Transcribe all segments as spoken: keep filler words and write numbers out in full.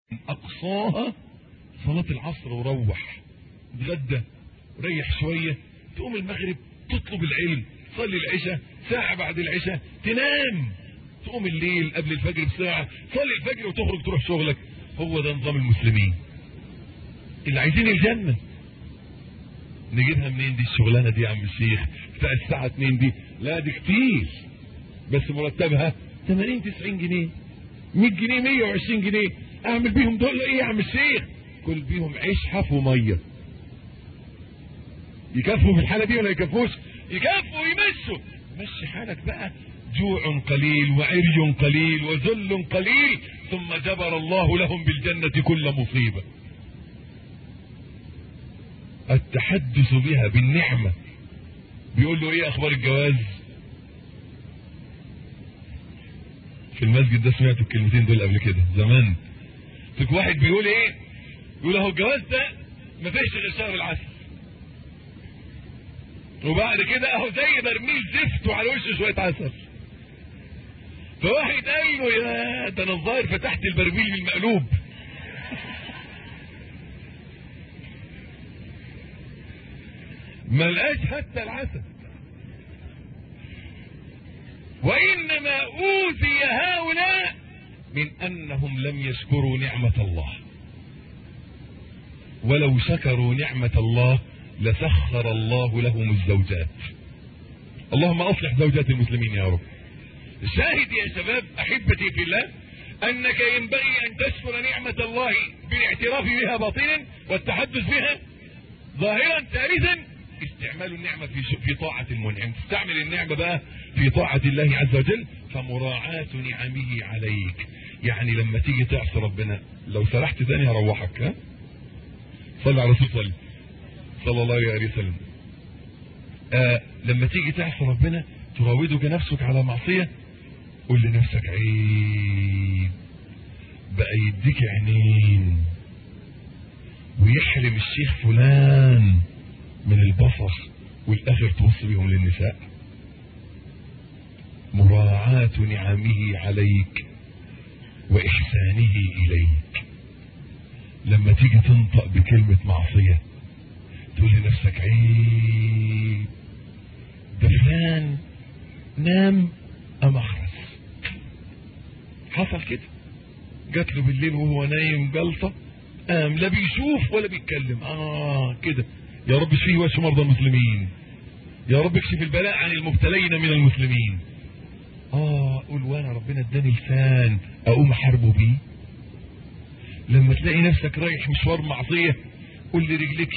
اقصاها صلاة العصر وروح اتغدى وريح شوية، تقوم المغرب تطلب العلم، تصلي العشاء ساعة بعد العشاء تنام، تقوم الليل قبل الفجر بساعة تصلي الفجر وتخرج تروح شغلك. هو ده نظام المسلمين اللي عايزين الجنة. نجيبها منين دي الشغلانة دي يا عم الشيخ بتاع الساعة اتنين دي؟ لا دي كتير، بس مرتبها تمانين تسعين جنيه، مية جنيه، مية وعشرين جنيه، اعمل بيهم دول ايه يا عم الشيخ؟ كل بيهم عيش حف ومية. يكفوا في الحالة دي ولا يكفوش؟ يكفوا ويمشوا. مشي حالك بقى، جوع قليل وعري قليل وذل قليل، ثم جبر الله لهم بالجنة كل مصيبة. التحدث بها بالنعمة. بيقول له ايه اخبار الجواز؟ في المسجد ده سمعت الكلمتين دول قبل كده زمان. فيك واحد بيقول ايه؟ يقول اهو الجواز ده ما فيش غير شهر العسل، وبعد كده اهو زي برميل زفت وعلى وشه شويه عسل. فواحد قال له يا ده انا الظاهر فتحت البرميل بالمقلوب. ما لقاش حتى العسل. وانما اوذي هؤلاء من انهم لم يشكروا نعمة الله، ولو شكروا نعمة الله لسخر الله لهم الزوجات. اللهم اصلح زوجات المسلمين يا رب. الشاهد يا شباب احبتي في الله انك ينبغي ان تشكر نعمة الله بالاعتراف بها باطنا والتحدث بها ظاهرا. ثالثا استعمال النعمة في في طاعة المنعم. تستعمل النعمة بقى في طاعة الله عز وجل. فمراعاة نعمه عليك، يعني لما تيجي تعصي ربنا، لو سرحت تاني هروحك. ها صلى على رسول صلى صلى الله عليه وسلم. آه لما تيجي تعصي ربنا تراودك نفسك على معصية، قول لنفسك عيب بقى يديك عينين ويحرم الشيخ فلان من البصر والاخر توصي بهم للنساء. مراعاة نعمه عليك واحسانه اليك. لما تيجي تنطق بكلمة معصية تقول لنفسك عيب ده فلان نام ام اخرس. حصل كده، جات له بالليل وهو نايم جلطة، قام لا بيشوف ولا بيتكلم. اه كده. يا رب اشفيه واشف مرضى المسلمين، يا رب اكشف البلاء عن المبتلين من المسلمين. اه قول وانا ربنا اداني لسان اقوم احاربه بيه. لما تلاقي نفسك رايح مشوار معصية قول لرجلك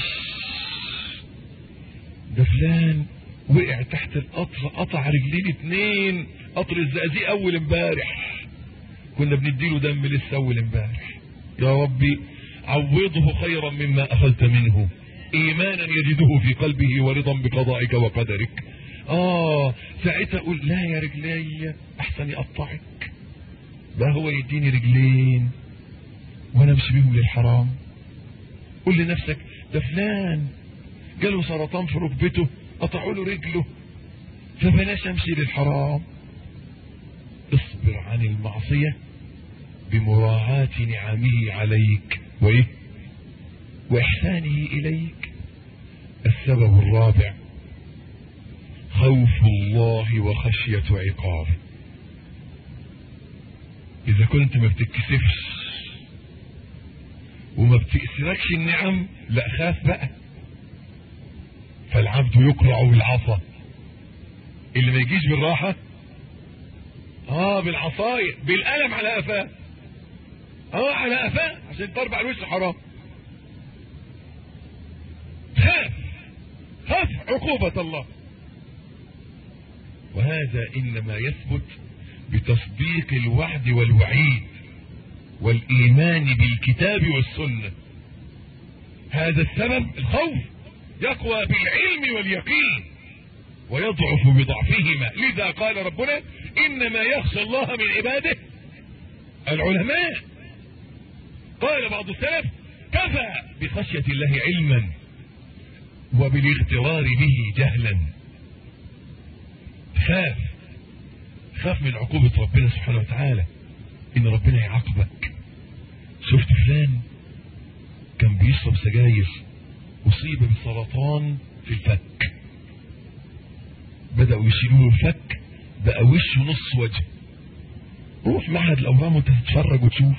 ده فلان وقع تحت القطر قطع رجلين اتنين، قطر الزقازيق اول امبارح كنا بنديله دم لسه اول امبارح. يا ربي عوضه خيرا مما اخذت منه، ايمانا يجده في قلبه ورضا بقضائك وقدرك. اه ساعتها اقول لا يا رجلي احسن يقطعك، ده هو يديني رجلين وانا امشي بيهم للحرام. قول لنفسك ده فلان جاله سرطان في ركبته قطعوا له رجله فبلاش امشي للحرام. اصبر عن المعصية بمراعاة نعمه عليك وايه واحسانه اليك. السبب الرابع خوف الله وخشية عقابه. اذا كنت ما بتتكسفش وما بتأثركش النعم، لا خاف بقى. فالعبد يقرع بالعصا، اللي ما يجيش بالراحة اه بالعصاية بالقلم على قفاه، اه على قفاه عشان تربع الوش حرام. خاف خاف عقوبة الله. وهذا انما يثبت بتصديق الوعد والوعيد والايمان بالكتاب والسنة. هذا السبب الخوف يقوى بالعلم واليقين ويضعف بضعفهما. لذا قال ربنا انما يخشى الله من عباده العلماء. قال بعض السلف كفى بخشية الله علما وبالاغترار به جهلا. خاف خاف من عقوبة ربنا سبحانه وتعالى، ان ربنا يعاقبك. شفت فلان كان بيشرب سجاير اصيب بسرطان في الفك، بدأوا يشيلوا له الفك بقى وشه نص وجه. روح معهد الاورام وانت تتفرج وتشوف.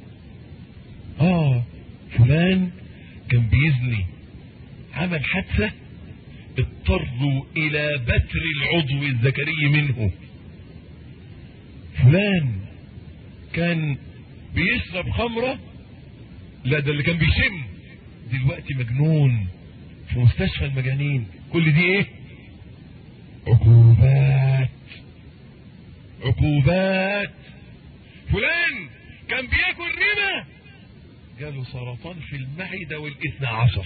اه فلان كان بيزني عمل حادثة اضطروا الى بتر العضو الذكري منه. فلان كان بيشرب خمرة، لا ده اللي كان بيشم دلوقتي مجنون في مستشفى المجانين. كل دي ايه؟ عقوبات عقوبات. فلان كان بياكل ربا جاله سرطان في المعدة والاثنى عشر.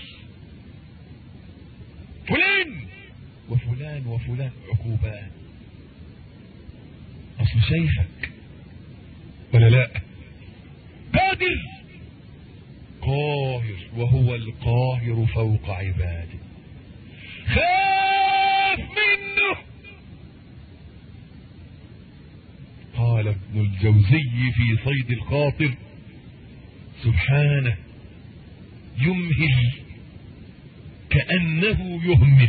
فلان وفلان وفلان عقوبات. اصل شايفك ولا لا؟ قادر قاهر، وهو القاهر فوق عباده. خاف منه. قال ابن الجوزي في صيد الخاطر: سبحانه يمهل كأنه يهمل.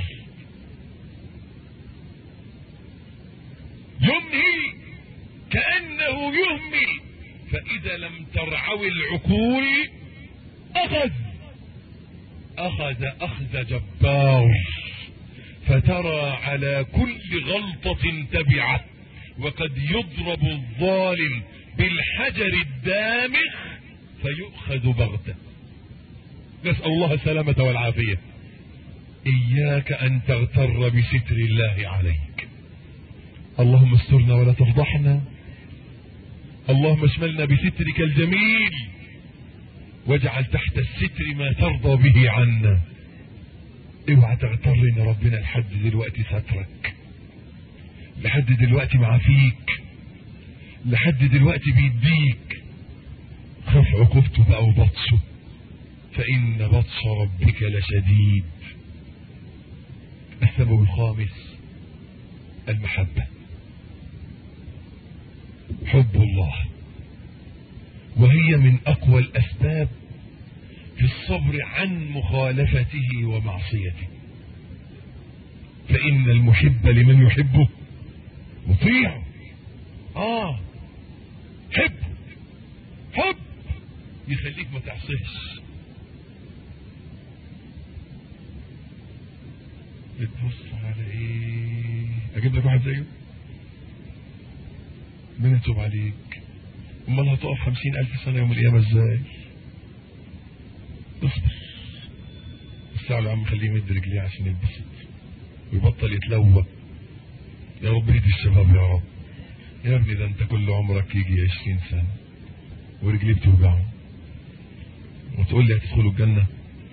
يمهل كأنه يهمل، فإذا لم ترعو العقول أخذ أخذ أخذ جبار، فترى على كل غلطة تبعة، وقد يضرب الظالم بالحجر الدامغ فيؤخذ بغتة. نسأل الله السلامة والعافية. إياك أن تغتر بستر الله عليك. اللهم استرنا ولا تفضحنا، اللهم اشملنا بسترك الجميل، واجعل تحت الستر ما ترضى به عنا. اوعى تغتر ان ربنا لحد دلوقتي سترك، لحد دلوقتي معافيك، لحد دلوقتي بيديك. خاف عقوبته بقى وبطشه، فإن بطش ربك لشديد. السبب الخامس المحبة، حب الله، وهي من أقوى الأسباب في الصبر عن مخالفته ومعصيته. فإن المحب لمن يحبه مطيع. آه حب حب يخليك ما تعصيش. بتبص على ايه؟ اجيب لك واحد زيه؟ من يتوب عليك؟ امال هتقف خمسين الف سنة يوم القيامة ازاي؟ اصبر. الساعة يا عم خليه يمد رجليه عشان يتبسط ويبطل يتلوى. يا رب اهدي الشباب يا رب. يا ابني ده انت كل عمرك يجي عشرين سنة ورجليه بتوجعه وتقول لي هتدخلوا الجنة.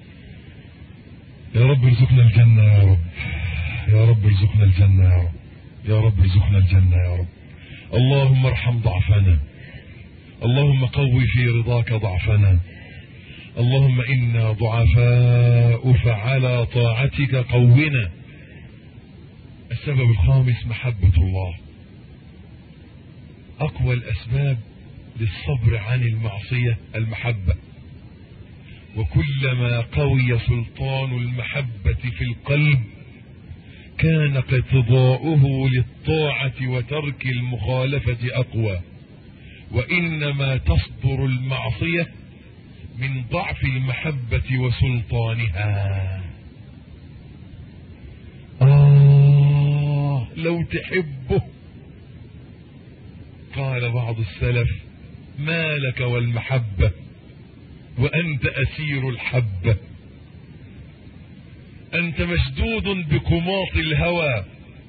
يا رب ارزقنا الجنة يا رب، يا رب ارزقنا الجنة يا رب، يا رب ارزقنا الجنة يا رب. اللهم ارحم ضعفنا، اللهم قوي في رضاك ضعفنا، اللهم إنا ضعفاء فعلى طاعتك قونا. السبب الخامس محبة الله، أقوى الأسباب للصبر عن المعصية المحبة. وكلما قوي سلطان المحبة في القلب كان اقتضاؤه للطاعة وترك المخالفة أقوى. وإنما تصدر المعصية من ضعف المحبة وسلطانها. آه لو تحبه. قال بعض السلف: ما لك والمحبة وأنت أسير الحبة. أنت مشدود بكماط الهوى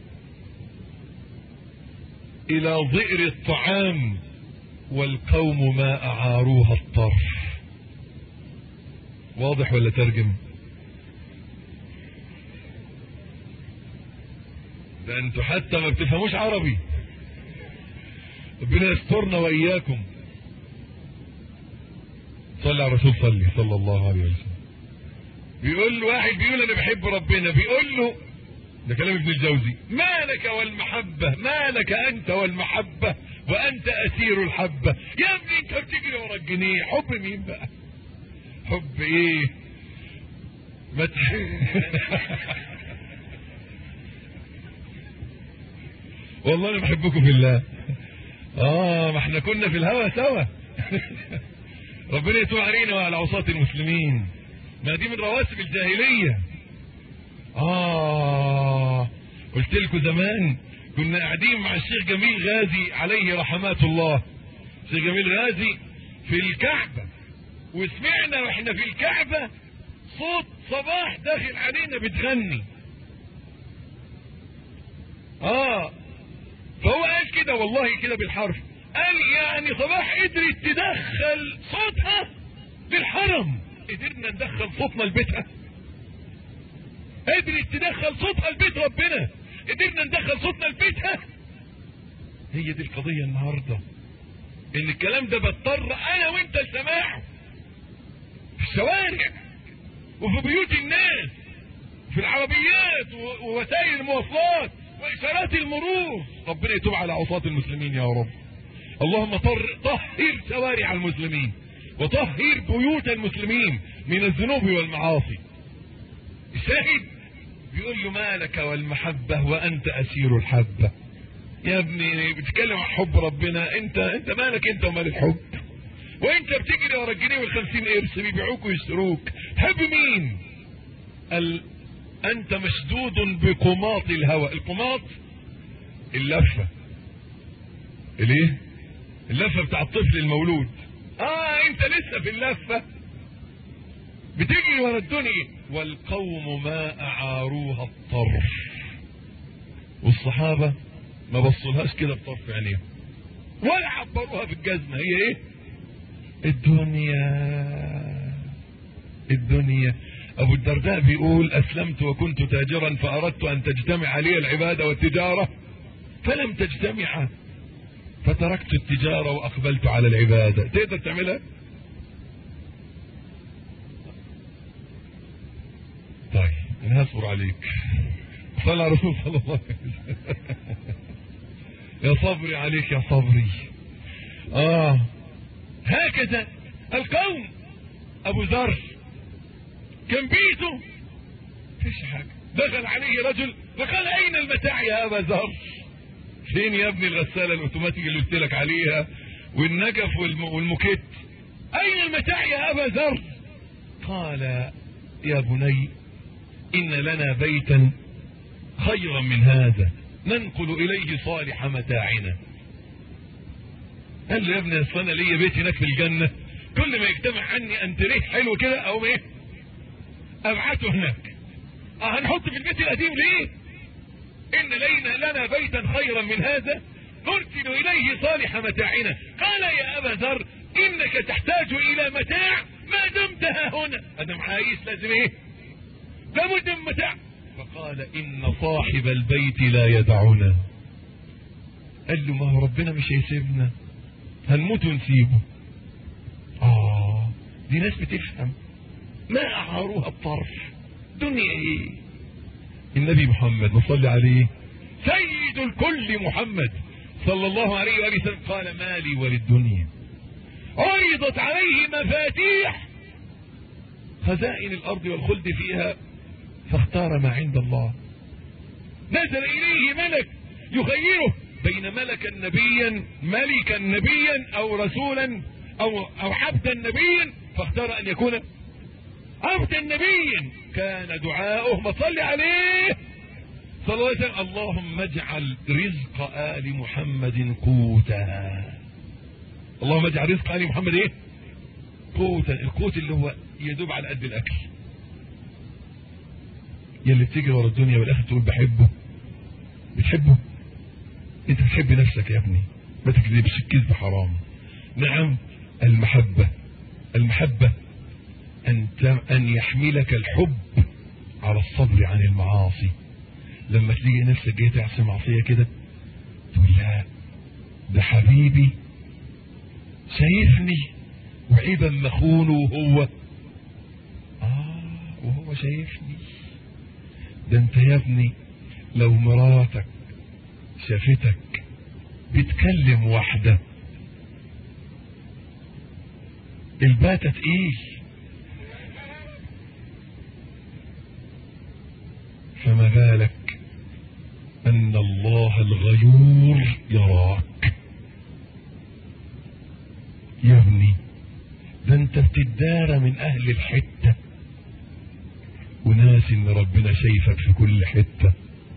إلى ضئر الطعام، والقوم ما أعاروها الطرف. واضح ولا ترجم؟ ده انتوا حتى ما بتفهموش عربي. ربنا يسترنا وإياكم. صلى على الرسول صلي صلى الله عليه وسلم. بيقول له واحد بيقول انا بحب ربنا، بيقول له ده كلام ابن الجوزي: ما لك والمحبة، ما لك انت والمحبة وانت اسير الحبة. يا ابني انت بتجري ورا الجنيه، حب مين بقى؟ حب ايه؟ ما ت... والله انا بحبكم في الله. اه ما احنا كنا في الهوى سوا. ربنا يتوب علينا وعلى عصاة المسلمين. ما دي من رواسب الجاهلية. اه قلت لكم زمان كنا قاعدين مع الشيخ جميل غازي عليه رحمات الله. الشيخ جميل غازي في الكعبة، وسمعنا واحنا في الكعبة صوت صباح داخل علينا بتغني. اه فهو قال كده والله كده بالحرف، قال يعني صباح قدرت تدخل صوتها للحرم، قدرنا ندخل صوتنا لبيتها. قدرت تدخل صوتها لبيت ربنا، قدرنا ندخل صوتنا لبيتها. هي دي القضية النهاردة، ان الكلام ده بضطر انا وانت لسماعه في الشوارع وفي بيوت الناس وفي العربيات ووسائل المواصلات واشارات المرور. ربنا يتوب على عصاة المسلمين يا رب. اللهم طهر شوارع المسلمين وطهر بيوت المسلمين من الذنوب والمعاصي. الشاهد بيقول له مالك والمحبة وانت اسير الحبة. يا ابني بتتكلم عن حب ربنا، انت انت مالك انت ومال الحب؟ وانت بتجري ورا الجنيه والخمسين قرش بيبيعوك ويشتروك، تحب مين؟ ال... انت مشدود بقماط الهوى. القماط اللفة، الايه؟ اللفة بتاع الطفل المولود. اه انت لسه في اللفة بتجري ورا الدنيا. والقوم ما اعاروها الطرف، والصحابة ما بصلهاش كده بطرف عينيهم ولا عبروها بالجزمة. هي ايه؟ الدنيا. الدنيا. ابو الدرداء بيقول اسلمت وكنت تاجرا فاردت ان تجتمع لي العبادة والتجارة فلم تجتمع فتركت التجارة واقبلت على العبادة. تقدر تعملها؟ طيب انا هصبر عليك. صلى على رسول صلى الله عليه وسلم. يا صبري عليك يا صبري. اه هكذا القوم. ابو ذر كان بيته فيش حاجة، دخل عليه رجل فقال اين المتاع يا ابا ذر؟ فين يا ابني الغسالة الاوتوماتيك اللي قلت لك عليها والنجف والموكيت؟ اين المتاع يا ابا ذر؟ قال يا بني ان لنا بيتا خيرا من هذا ننقل اليه صالح متاعنا. قال له يا ابني اصل انا ليا بيت هناك في الجنه، كل ما يجتمع عني انتريه حلو كده او ايه ابعته هناك. اه هنحط في البيت القديم ليه؟ ان لينا لنا بيتا خيرا من هذا نرسل اليه صالح متاعنا. قال يا ابا ذر انك تحتاج الى متاع ما دمت ها هنا. انا عايز لازم ايه؟ لابد من متاع. فقال ان صاحب البيت لا يدعنا. قال له ما هو ربنا مش هيسيبنا، هنموت ونسيبه. اه دي ناس بتفهم. ما اعاروها الطرف. دنيا ايه؟ النبي محمد نصلي عليه سيد الكل محمد صلى الله عليه وآله وسلم قال مالي وللدنيا عرضت عليه مفاتيح خزائن الارض والخلد فيها فاختار ما عند الله. نزل اليه ملك يخيره بين ملكا نبيا ملكا نبيا او رسولا او او عبدا نبيا، فاختار ان يكون عبدا نبيا. كان دعاؤه ما صلي عليه صلى الله عليه وسلم اللهم اجعل رزق آل محمد قوتا. اللهم اجعل رزق آل محمد ايه؟ قوتا. القوت اللي هو يدوب على قد الاكل. يلي بتيجي ورا الدنيا والاخر تقول بحبه. بتحبه؟ انت بتحب نفسك يا ابني، ما تكذبش، الكذب حرام. نعم المحبة. المحبة ان ان يحملك الحب على الصبر عن المعاصي. لما تلاقي نفسك جاي تعصي معصية كده تقول لا ده حبيبي شايفني وعيبا مخونه وهو اه وهو شايفني. ده انت يا ابني لو مراتك شافتك بتكلم واحدة الباتة تقيل، فما بالك ان الله الغيور يراك. يا ابني ده انت بتدارى من اهل الحتة وناس ان ربنا شايفك في كل حتة.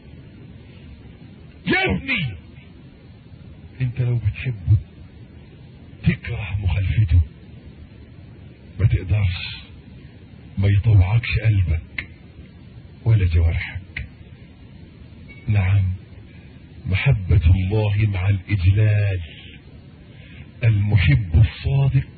يا ابني انت لو بتحبه تكره مخالفته، ما تقدرش، ما يطوعكش قلبك ولا جوارحك. نعم، محبة الله مع الإجلال. المحب الصادق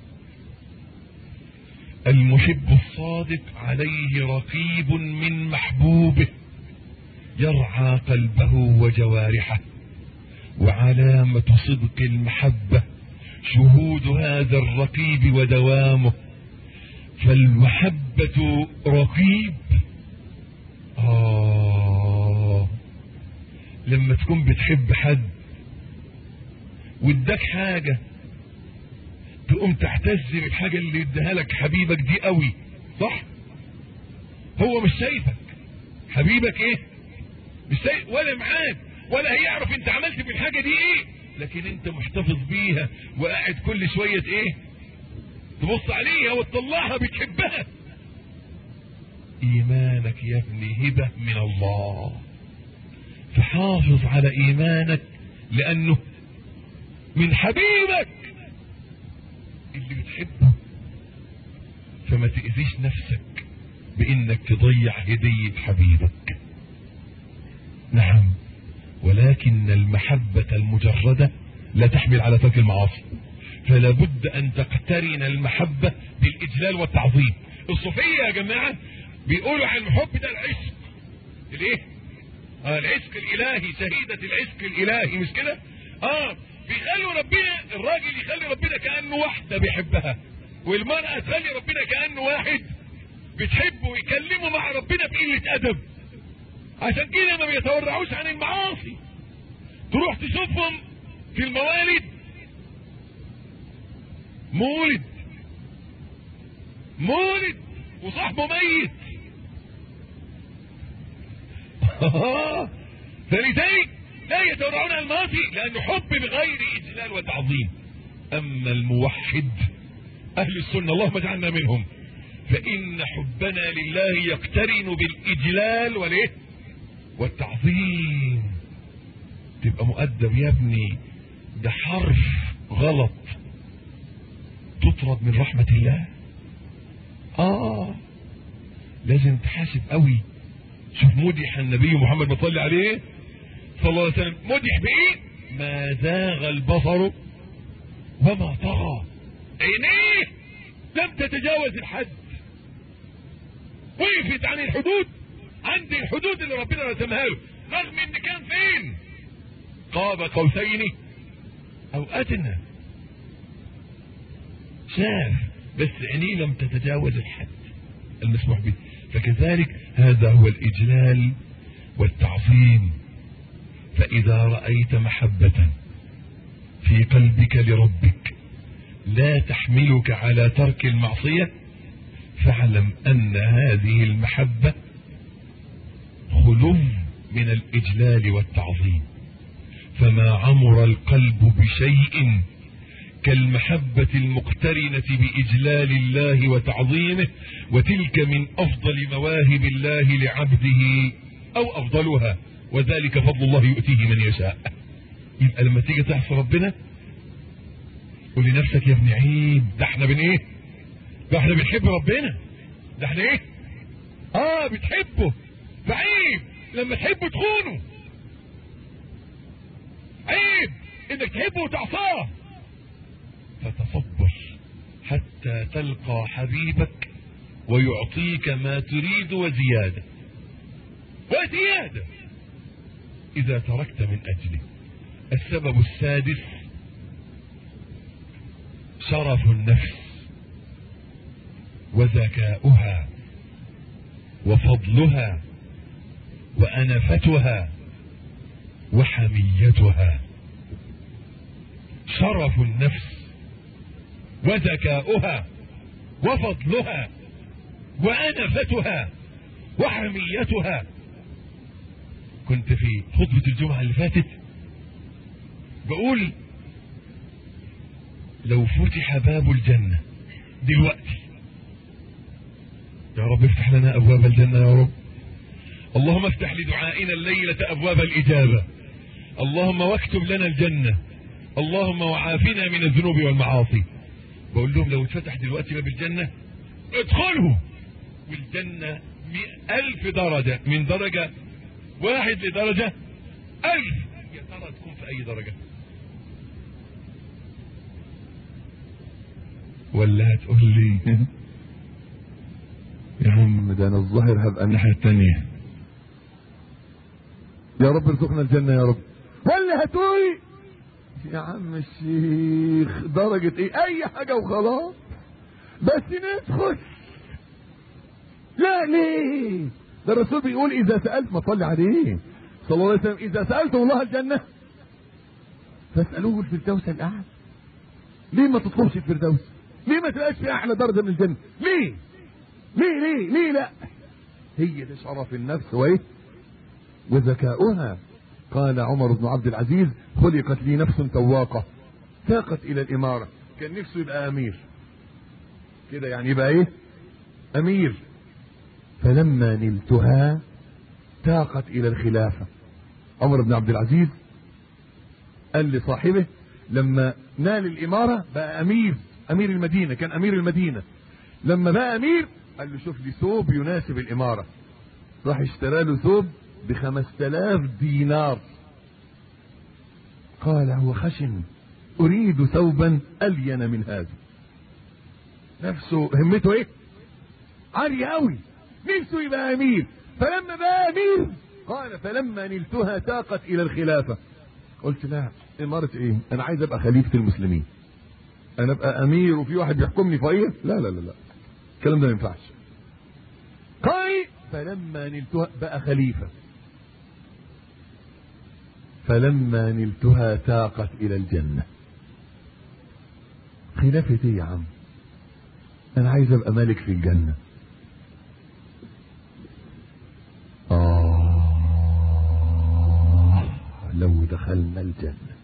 المحب الصادق عليه رقيب من محبوبه يرعى قلبه وجوارحه، وعلامة صدق المحبة شهود هذا الرقيب ودوامه. فالمحبة رقيب. آه لما تكون بتحب حد واداك حاجة تقوم تعتز بالحاجة اللي اداها لك حبيبك دي قوي، صح؟ هو مش شايفك حبيبك ايه، مش شايف ولا معاك ولا هيعرف انت عملت بالحاجة دي ايه، لكن انت محتفظ بيها وقاعد كل شوية ايه تبص عليها وتطلعها، بتحبها. ايمانك يا ابني هبة من الله، فحافظ على ايمانك لانه من حبيبك اللي بتحبه، فما تأذيش نفسك بانك تضيع هدية حبيبك. نعم، ولكن المحبة المجردة لا تحمل على ترك المعاصي، فلا بد ان تقترن المحبة بالاجلال والتعظيم. الصوفية يا جماعة بيقولوا عن الحب ده العشق الايه آه العشق الالهي، شهيدة العشق الالهي، مش كده؟ اه بيخلوا ربنا، الراجل يخلي ربنا كأنه واحدة بيحبها، والمرأة تخلي ربنا كأنه واحد بتحبه، ويكلموا مع ربنا بقلة ادب. عشان كده ما بيتورعوش عن المعاصي. تروح تشوفهم في الموالد، مولد مولد وصاحبه ميت فلذلك لا يتورعون عن المعاصي لانه حب بغير اجلال وتعظيم. اما الموحد اهل السنة اللهم اجعلنا منهم، فان حبنا لله يقترن بالاجلال والايه والتعظيم. تبقى مؤدب يا ابني، ده حرف غلط تطرد من رحمة الله. اه لازم تحاسب قوي. شوف مدح النبي محمد بصلي عليه صلى الله عليه وسلم، مدح بايه؟ ما زاغ البصر وما طغى، عينيه لم تتجاوز الحد، وقفت عن الحدود، عند الحدود اللي ربنا رسمها له، رغم ان كان فين؟ قاب قوسين او ادنى، شاف بس عينيه لم تتجاوز الحد المسموح به. فكذلك هذا هو الإجلال والتعظيم. فإذا رأيت محبة في قلبك لربك لا تحملك على ترك المعصية، فاعلم أن هذه المحبة خلو من الإجلال والتعظيم. فما عمر القلب بشيء كالمحبة المقترنة بإجلال الله وتعظيمه، وتلك من أفضل مواهب الله لعبده أو أفضلها، وذلك فضل الله يؤتيه من يشاء. يبقى لما تيجي تعصي ربنا قول لنفسك يا ابن عيب، ده احنا بن ايه؟ ده احنا بنحب ربنا، ده احنا ايه؟ اه بتحبه، فعيب لما تحبه تخونه، عيب انك تحبه وتعصاه. فتصبر حتى تلقى حبيبك ويعطيك ما تريد وزيادة وزيادة إذا تركت من أجله. السبب السادس شرف النفس وذكاؤها وفضلها وأنفتها وحميتها. شرف النفس وذكاؤها وفضلها وأنفتها وحميتها. كنت في خطبة الجمعة اللي فاتت بقول لو فتح باب الجنة دلوقتي، يا رب افتح لنا أبواب الجنة يا رب، اللهم افتح لدعائنا الليلة أبواب الإجابة، اللهم واكتب لنا الجنة، اللهم وعافنا من الذنوب والمعاصي. بقول لهم لو اتفتح دلوقتي باب الجنة ادخلوا، والجنة ألف درجة، من درجة واحد لدرجة ألف. يا ترى تكون في أي درجة؟ ولا هتقول لي يا عم ده انا الظاهر هبقى الناحية التانية، يا رب ارزقنا الجنة يا رب. ولا هتقول يا عم الشيخ درجة ايه، اي حاجة وخلاص بس ندخل. لا ليه؟ ده الرسول بيقول اذا سألت، ما صلي عليه صلى الله عليه وسلم، اذا سألتم الله الجنة فاسألوه الفردوس الاعلى. ليه ما تطلبش الفردوس؟ ليه ما تبقاش في اعلى درجة من الجنة؟ ليه ليه ليه ليه لا؟ هي دي شرف النفس وايه وذكاؤها. قال عمر بن عبد العزيز خلقت لي نفس تواقة ساقت الى الامارة. كان نفسه يبقى امير كده، يعني يبقى ايه امير. فلما نلتها تاقت الى الخلافة. عمر بن عبد العزيز قال لصاحبه لما نال الامارة بقى امير، امير المدينة، كان امير المدينة. لما بقى امير قال له شوف لي ثوب يناسب الامارة. راح اشترى له ثوب بخمس تلاف دينار. قال هو خشن، اريد ثوبا الين من هذا. نفسه همته ايه عالية قوي، نفسه يبقى امير. فلما بقى امير قال فلما نلتها تاقت الى الخلافة. قلت لا، امارة ايه، انا عايز ابقى خليفة المسلمين، انا ابقى امير وفي واحد يحكمني فقيه؟ لا لا لا لا، الكلام ده ما ينفعش. قال فلما نلتها بقى خليفة. فلما نلتها تاقت الى الجنة. خلافة ايه يا عم، انا عايز ابقى ملك في الجنة. آه لو دخلنا الجنة،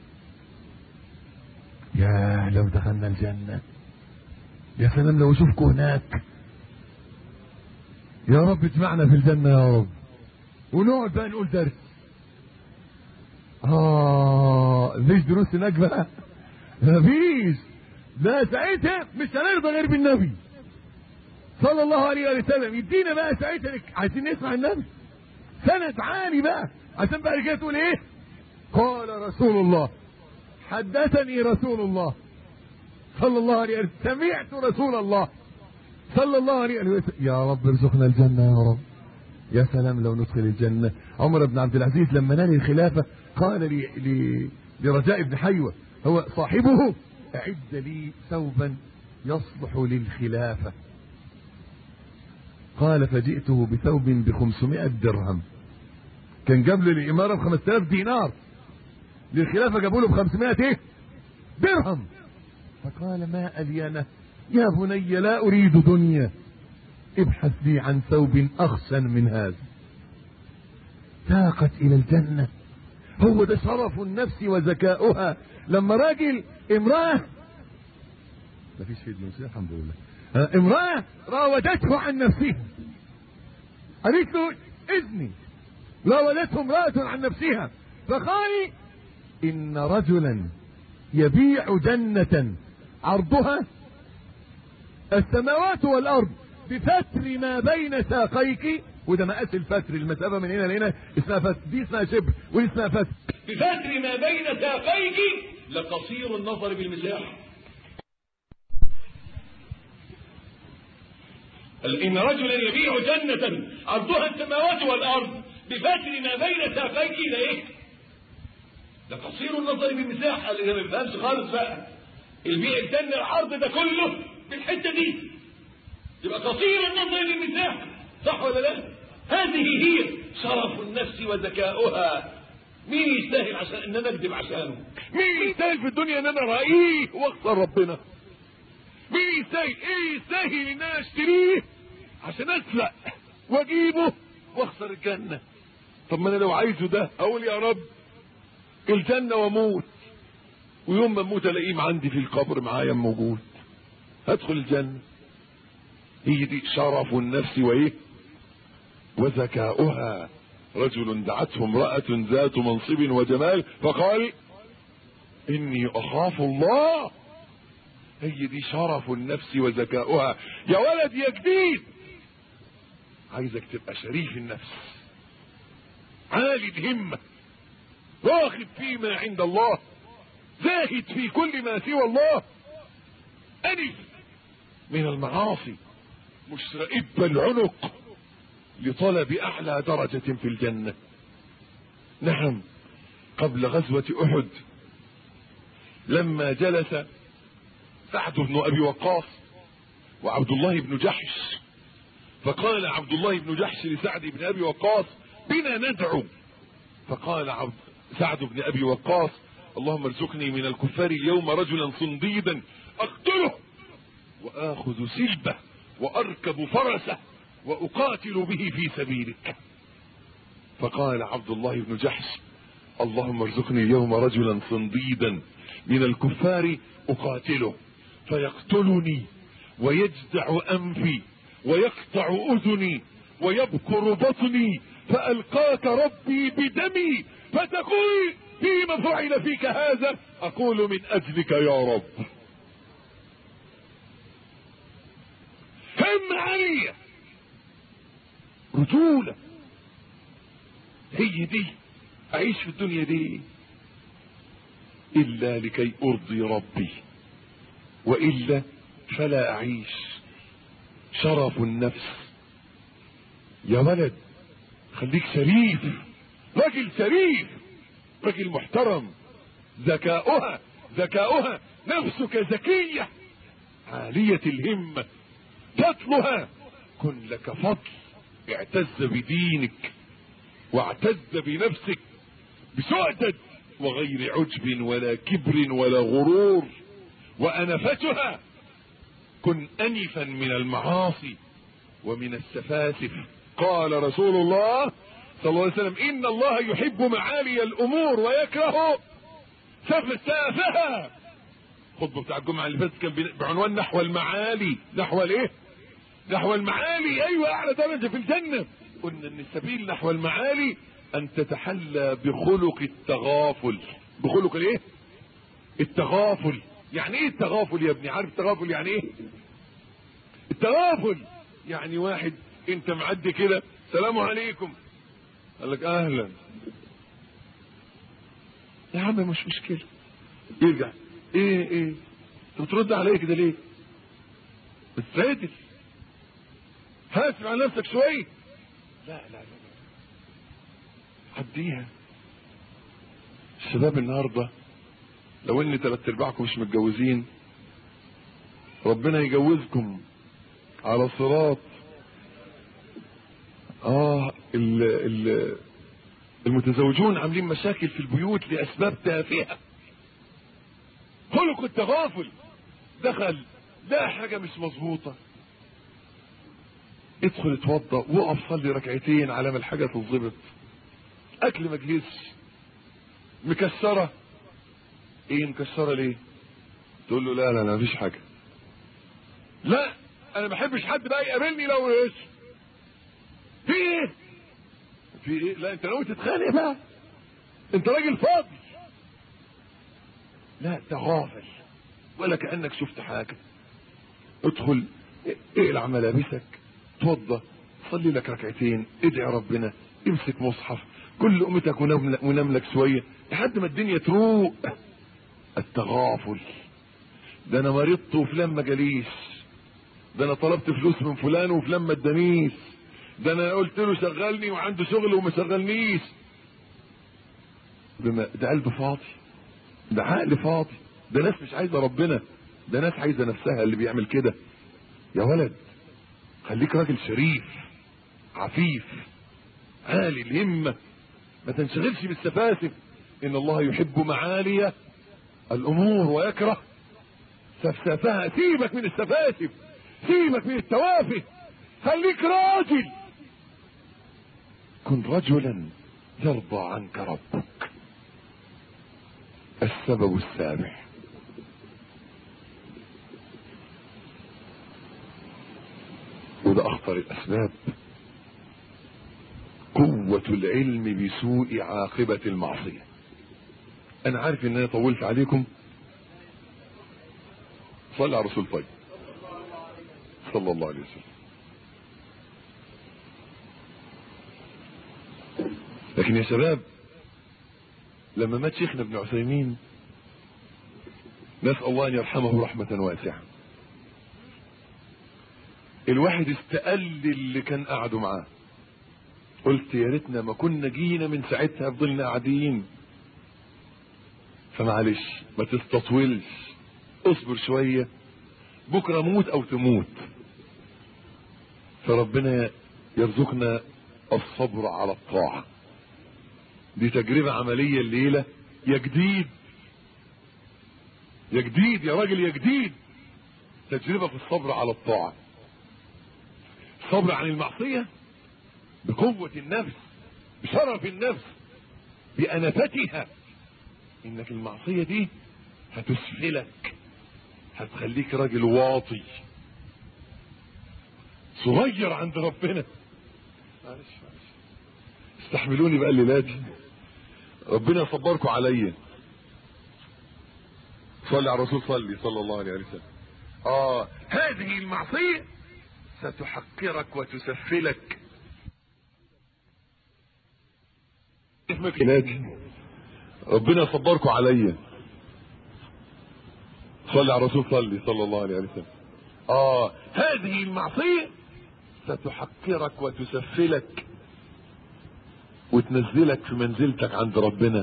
يا لو دخلنا الجنة، يا سلام لو اشوفكم هناك. يا رب اجمعنا في الجنة يا رب، ونقعد بقى نقول درس. اه ليش دروس هناك بقى؟ مفيش، لا ساعتها مش هنرضى غير بالنبي صلى الله عليه وسلم. يدينا بقى ساعتها عايزين نسمع النبي سند عالي بقى، عشان بقى كده تقول ايه؟ قال رسول الله، حدثني رسول الله صلى الله عليه وسلم، سمعت رسول الله صلى الله عليه وسلم. يا رب ارزقنا الجنة يا رب. يا سلام لو ندخل الجنة. عمر بن عبد العزيز لما نال الخلافة قال لي لي لرجاء بن حيوة هو صاحبه اعد لي ثوبا يصلح للخلافة. قال فجئته بثوب بخمسمائة درهم. كان جاب له الإمارة بخمسة آلاف دينار، للخلافة جابوا له بخمسمائة ايه درهم. فقال ما ألينه يا بني لا أريد دنيا، ابحث لي عن ثوب أخسن من هذا. تاقت إلى الجنة. هو ده شرف النفس وذكاؤها. لما راجل امرأة مفيش في الموسيقى الحمد لله، امرأة راودته عن نفسها، قالت له اذني، راودته امرأة عن نفسها، فقال إن رجلا يبيع جنة عرضها السماوات والأرض بفتر ما بين ساقيك. وده مقاس الفتر، المسافة من هنا لهنا اسمها فتر، دي اسمها شبر ودي اسمها فتر. بفتر ما بين ساقيك لقصير النظر بالمساحة. إن رجلا يبيع جنة عرضها السماوات والأرض بفتر ما بين ساقيك لإيه؟ لقصير النظر بالمساحة. اللي ما بيفهمش خالص بقى، البيع الجنة العرض ده كله بالحتة دي يبقى قصير النظر بالمساحة، صح ولا لا؟ هذه هي شرف النفس وذكاؤها مين يستاهل عشان ان انا اكذب عشانه؟ مين يستاهل في الدنيا ان انا رأيه واخسر ربنا؟ مين يستاهل؟ ايه يستاهل ان انا اشتريه عشان اسرق واجيبه واخسر الجنة؟ طب ما انا لو عايزه ده اقول يا رب الجنة واموت، ويوم ما اموت الاقيه عندي في القبر معايا موجود، هدخل الجنة. هي دي شرف النفس وايه وذكاؤها. رجل دعته امرأة ذات منصب وجمال فقال اني اخاف الله. هي دي شرف النفس وذكاؤها. يا ولد يا جديد، عايزك تبقى شريف النفس، عالي الهمة، راغب فيما عند الله، زاهد في كل ما سوى الله، أنف من المعاصي، مشرئب العنق لطلب أعلى درجة في الجنة. نعم، قبل غزوة أحد لما جلس سعد بن أبي وقاص وعبد الله بن جحش، فقال عبد الله بن جحش لسعد بن أبي وقاص بنا ندعو، فقال عبد سعد بن أبي وقاص اللهم ارزقني من الكفار اليوم رجلا صنديدا أقتله وآخذ سلبه وأركب فرسه وأقاتل به في سبيلك. فقال عبد الله بن جحش اللهم ارزقني اليوم رجلا صنديدا من الكفار أقاتله فيقتلني ويجزع أنفي ويقطع أذني ويبكر بطني فألقاك ربي بدمي فتقول فيما فعل فيك هذا أقول من أجلك يا رب. هم علي رجولة. هي دي أعيش في الدنيا دي إلا لكي أرضي ربي، وإلا فلا أعيش. شرف النفس. يا ولد خليك شريف، راجل شريف، راجل محترم. ذكاؤها ذكاؤها نفسك ذكية عالية الهمة، فضلها كن لك فضل. اعتز بدينك واعتز بنفسك بسؤدد وغير عجب ولا كبر ولا غرور. وأنفتها كن أنفا من المعاصي ومن السفاسف. قال رسول الله صلى الله عليه وسلم إن الله يحب معالي الأمور ويكره سفسافها. خطبة بتاع الجمعة اللي فاتت كان بعنوان نحو المعالي. نحو الايه؟ نحو المعالي. ايوه، اعلى درجة في الجنة. قلنا ان السبيل نحو المعالي ان تتحلى بخلق التغافل. بخلق الايه؟ التغافل. يعني ايه التغافل يا ابني؟ عارف التغافل يعني ايه؟ التغافل يعني واحد انت معدي كده سلام عليكم، قال لك اهلا يا عم مش مشكلة، يرجع ايه ايه انت بترد عليا كده ليه؟ بتسادس، حاسب على نفسك شوية. لا لا لا عديها. الشباب النهارده لو ان تلات ارباعكم مش متجوزين ربنا يجوزكم على صراط. اه ال ال المتزوجون عاملين مشاكل في البيوت لاسباب تافهه. خلق التغافل. دخل ده حاجه مش مظبوطه، ادخل اتوضى وقف صلي ركعتين على ما الحاجه تتظبط. اكل مجلس مكسره، ايه مكسره ليه؟ تقول له لا لا لا مفيش حاجه. لا انا ما بحبش حد بقى يقابلني لو ايش في ايه في ايه. لا انت ناوي تتخانق بقى، انت راجل فاضي. لا تغافل ولا كانك شفت حاجه. ادخل اقلع ملابسك، توضى، صلي لك ركعتين، ادعي ربنا، امسك مصحف، كل امتك ونام لك شويه لحد ما الدنيا تروق. التغافل. ده انا مرضت وفلان ما جاليش، ده انا طلبت فلوس من فلان وفلان ما ادانيش، ده انا قلت له شغلني وعنده شغل وما شغلنيش. ده قلب فاضي، ده عقل فاضي، ده ناس مش عايزه ربنا، ده ناس عايزه نفسها اللي بيعمل كده. يا ولد خليك راجل شريف عفيف عالي الهمه. ما تنشغلش بالسفاسف. ان الله يحب معالي الامور ويكره سفسافها. سيبك من السفاسف، سيبك من التوافه، خليك راجل. كن رجلا يرضى عنك ربك. السبب السابع، وده اخطر الاسباب، قوة العلم بسوء عاقبة المعصية. انا عارف ان انا طولت عليكم. صلى على رسول طيب صلى الله عليه وسلم. لكن يا شباب، لما مات شيخنا ابن عثيمين، نسأل الله ان يرحمه رحمة واسعة، الواحد استقل اللي كان قاعده معاه. قلت يا ريتنا ما كنا جينا من ساعتها، فضلنا قاعدين. فمعلش ما تستطولش، اصبر شوية، بكرة موت او تموت. فربنا يرزقنا الصبر على الطاعة. دي تجربة عملية الليلة. يا جديد يا جديد يا راجل يا جديد، تجربة في الصبر على الطاعة. الصبر عن المعصية بقوة النفس، بشرف النفس، بأنفتها. انك المعصية دي هتسفلك، هتخليك راجل واطي صغير عند ربنا. معلش معلش استحملوني بقى الليلة دي، ربنا يصبركم عليا. صلي على الرسول، صلي صلى الله عليه وسلم. اه هذه المعصية ستحقرك وتسفلك. ربنا يصبركم عليا. صلي على الرسول، صلي صلى الله عليه وسلم. اه هذه المعصية ستحقرك وتسفلك وتنزلك في منزلتك عند ربنا.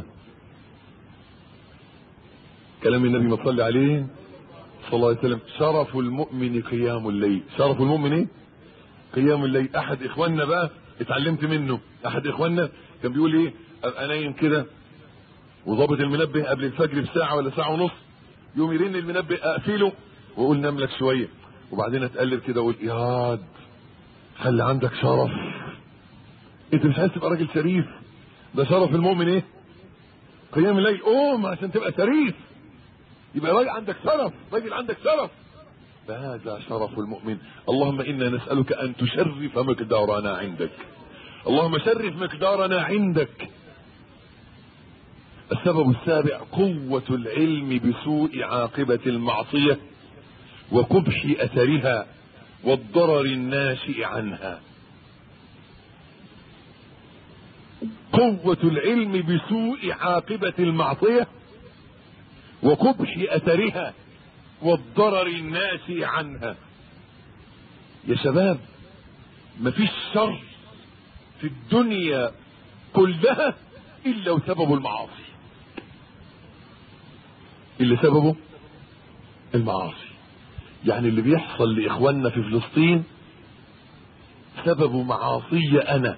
كلام النبي ما صلي عليه صلى الله عليه وسلم: شرف المؤمن قيام الليل. شرف المؤمن ايه؟ قيام الليل. احد اخواننا بقى اتعلمت منه، احد اخواننا كان بيقول ايه: ابقى نايم كده وظابط المنبه قبل الفجر بساعه ولا ساعه ونص، يوم يرن المنبه اقفله واقول نام لك شويه، وبعدين اتقلب كده واقول ياد خلي عندك شرف. انت مش عايز تبقى راجل شريف؟ ده شرف المؤمن ايه؟ قيام الليل. قوم عشان تبقى شريف، يبقى راجل عندك شرف، راجل عندك شرف. فهذا شرف المؤمن. اللهم انا نسألك ان تشرف مقدارنا عندك، اللهم شرف مقدارنا عندك. السبب السابع: قوة العلم بسوء عاقبة المعصية وقبح اثرها والضرر الناشئ عنها. قوة العلم بسوء عاقبة المعصية وقبح اثرها والضرر الناشئ عنها. يا شباب، مفيش شر في الدنيا كلها الا وسببه المعاصي، اللي سببه المعاصي. يعني اللي بيحصل لاخواننا في فلسطين سببه معاصي انا،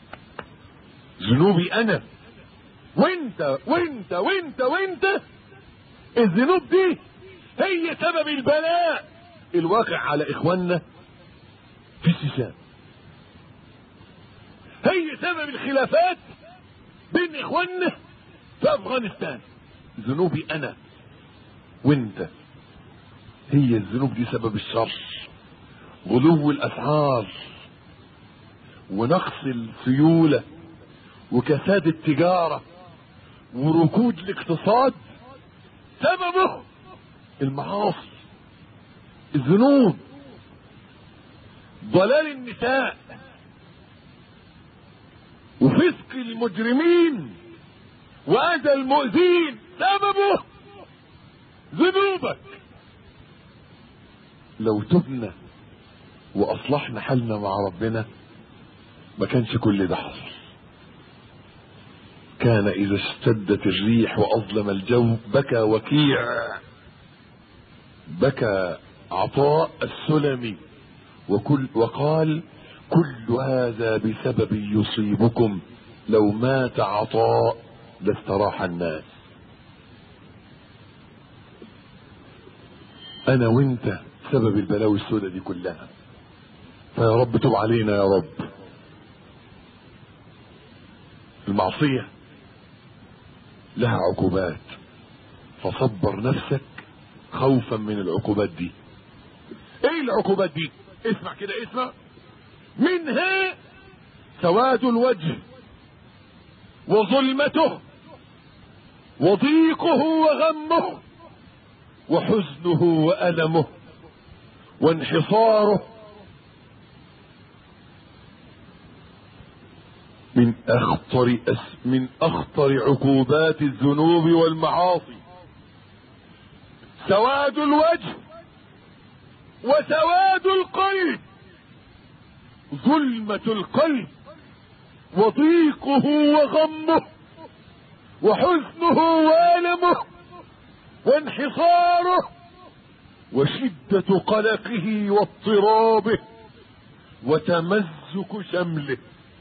ذنوبي انا، وانت وانت وانت وانت. الذنوب دي هي سبب البلاء الواقع على اخواننا في الشيشان، هي سبب الخلافات بين اخواننا في افغانستان. ذنوبي انا وانت، هي الذنوب دي سبب الشر. غلو الاسعار ونقص السيولة وكساد التجارة وركود الاقتصاد سببه المعاصي، الذنوب. ضلال النساء وفسق المجرمين واذى المؤذين سببه ذنوبك. لو تبنا واصلحنا حالنا مع ربنا ما كانش كل ده حصل. كان اذا اشتدت الريح واظلم الجو بكى وكيع، بكى عطاء السلمي وكل وقال: كل هذا بسبب يصيبكم لو مات عطاء لاستراح الناس. انا وانت سبب البلاوي السوداء دي كلها، فيا رب تب علينا يا رب. المعصية لها عقوبات، فصبر نفسك خوفا من العقوبات دي. ايه العقوبات دي؟ اسمع كده، اسمع. منها سواد الوجه وظلمته وضيقه وغمه وحزنه وألمه وانحصاره. من اخطر أس من اخطر عقوبات الذنوب والمعاصي سواد الوجه وسواد القلب، ظلمة القلب وضيقه وغمه وحزنه وألمه وانحصاره وشدة قلقه واضطرابه وتمزق شمله.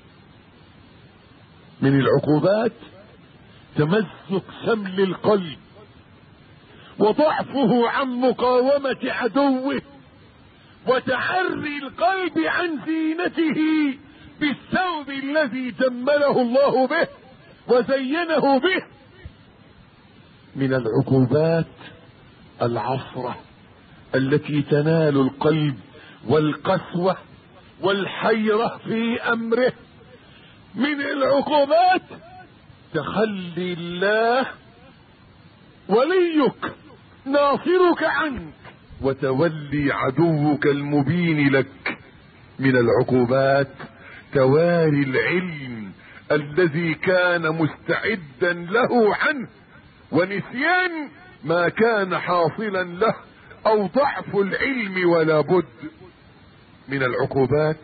من العقوبات تمزق شمل القلب وضعفه عن مقاومة عدوه وتحري القلب عن زينته بالثوب الذي جمله الله به وزينه به. من العقوبات العصرة التي تنال القلب والقسوة والحيرة في أمره. من العقوبات تخلي الله وليك ناصرك عنك وتولي عدوك المبين لك. من العقوبات تواري العلم الذي كان مستعدا له عنه ونسيان ما كان حاصلا له او ضعف العلم ولا بد. من العقوبات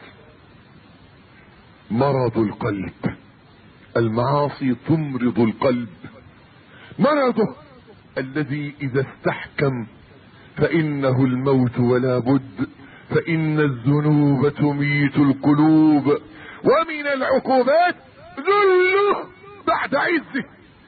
مرض القلب، المعاصي تمرض القلب، مرضه الذي اذا استحكم فانه الموت ولا بد، فان الذنوب تميت القلوب. ومن العقوبات ذله بعد عزه.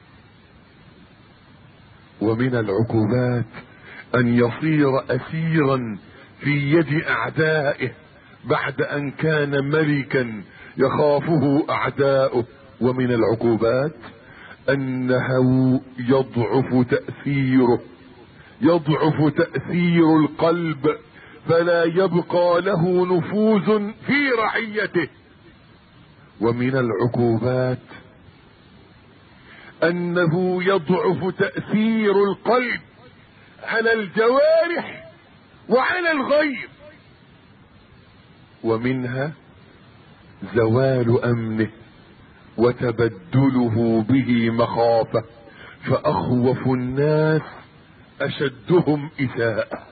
ومن العقوبات ان يصير اسيرا في يد اعدائه بعد ان كان ملكا يخافه اعداؤه. ومن العقوبات انه يضعف تأثيره يضعف تأثير القلب فلا يبقى له نفوذ في رعيته. ومن العقوبات انه يضعف تأثير القلب على الجوارح وعلى الغير. ومنها زوال امنه وتبدله به مخافة، فاخوف الناس اشدهم اساءة.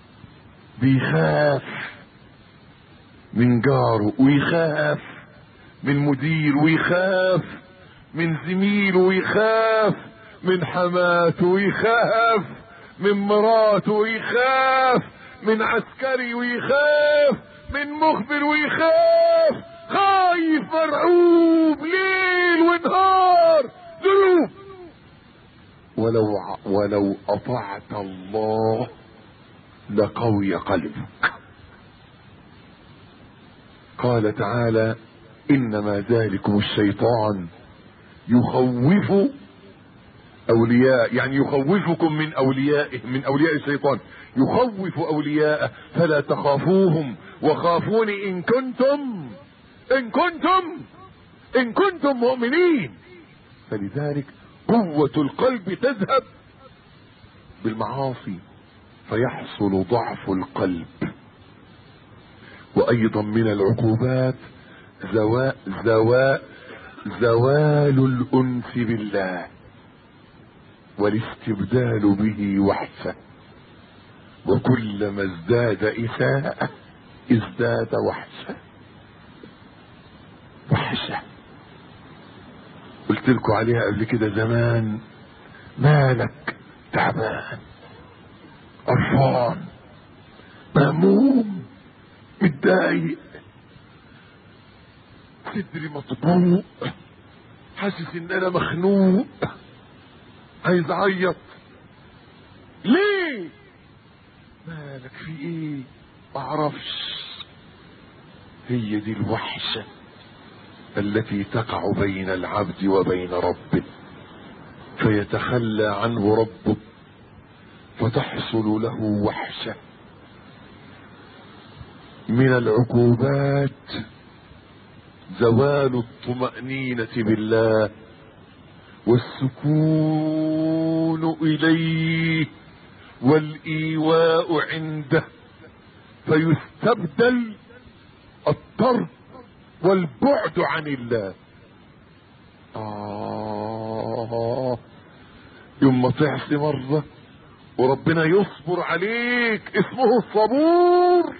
بيخاف من جاره ويخاف من مدير ويخاف من زميله ويخاف من حماته ويخاف من مراته ويخاف من عسكري ويخاف من مخبر ويخاف، خايف مرعوب ليل ونهار ذنوب. ولو ولو اطعت الله لقوي قلبك. قال تعالى انما ذلكم الشيطان يخوف اولياء، يعني يخوفكم من اوليائه، من اولياء الشيطان، يخوف اولياءه فلا تخافوهم وخافوني ان كنتم ان كنتم ان كنتم مؤمنين. فلذلك قوة القلب تذهب بالمعاصي فيحصل ضعف القلب. وايضا من العقوبات زواء زواء زوال الانس بالله والاستبدال به وحشة، وكلما ازداد اساءة ازداد وحشة. وحشة قلت لكم عليها قبل كده زمان. مالك تعبان قرفان مهموم متضايق صدري مطبوق حاسس ان انا مخنوق عايز اعيط. ليه؟ مالك في ايه؟ معرفش. هي دي الوحشة التي تقع بين العبد وبين ربه، فيتخلى عنه ربه فتحصل له وحشة. من العقوبات زوال الطمأنينة بالله والسكون إليه والإيواء عنده، فيستبدل الطرد والبعد عن الله. آه يوم ما تعصي مرة وربنا يصبر عليك، اسمه الصبور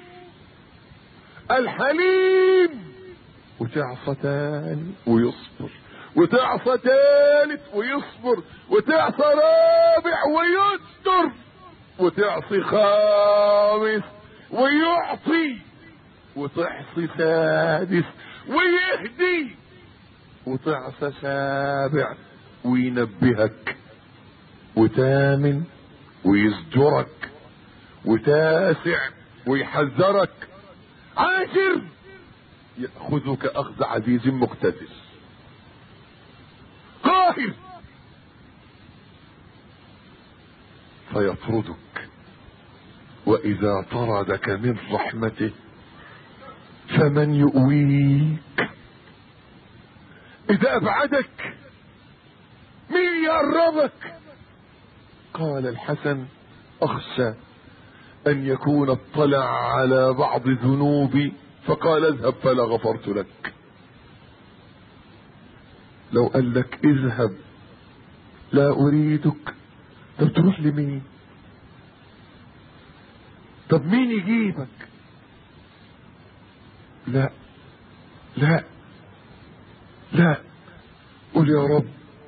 الحليم، وتعصى تاني ويصبر، وتعصى تالت ويصبر، وتعصى رابع ويستر، وتعصي خامس ويعطي، وتعصي سادس ويهدي، وتعصى سابع وينبهك، وثامن ويزجرك، وتاسع ويحذرك، عاشر يأخذك أخذ عزيز مقتدر قاهر فيطردك. وإذا طردك من رحمته فمن يؤويك؟ إذا أبعدك مين يقربك؟ قال الحسن: أخشى أن يكون اطلع على بعض ذنوبي فقال اذهب فلا غفرت لك. لو قال لك اذهب لا أريدك، طب تروح لمين؟ طب مين يجيبك؟ لا لا لا، قل يا رب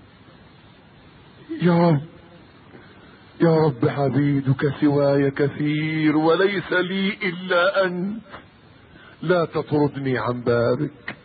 يا رب يا رب، عبيدك سواي كثير وليس لي إلا أنت، لا تطردني عن بابك،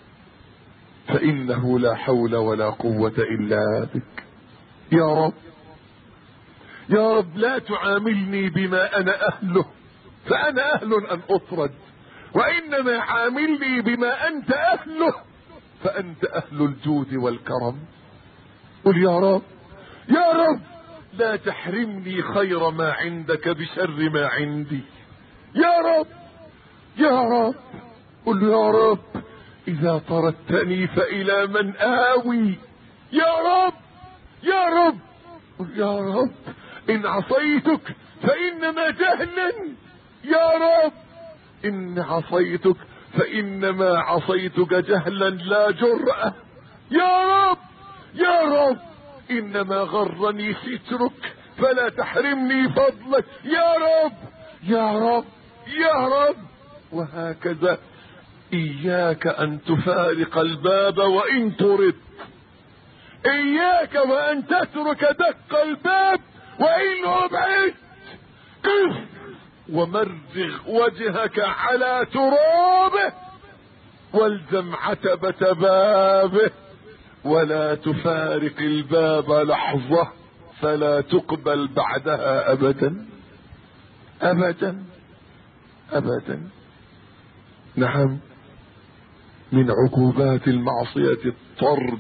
فإنه لا حول ولا قوة إلا بك. يا رب يا رب، لا تعاملني بما أنا أهله، فأنا أهل أن أطرد، وإنما عاملني بما أنت أهله، فأنت أهل الجود والكرم. قل يا رب يا رب، لا تحرمني خير ما عندك بشر ما عندي. يا رب يا رب، قل يا رب إذا طردتني فإلى من آوي؟ يا رب يا رب، قل يا رب إن عصيتك فإنما جهلا، يا رب إن عصيتك فإنما عصيتك جهلا لا جرأة، يا رب يا رب إنما غرني سترك فلا تحرمني فضلك، يا رب يا رب يا رب. وهكذا إياك أن تفارق الباب وإن ترد، إياك وأن تترك دق الباب وإن أبعدت. قف ومرغ وجهك على ترابه والزم عتبة بابه، ولا تفارق الباب لحظة فلا تقبل بعدها أبدا أبدا أبدا. نعم، من عقوبات المعصية الطرد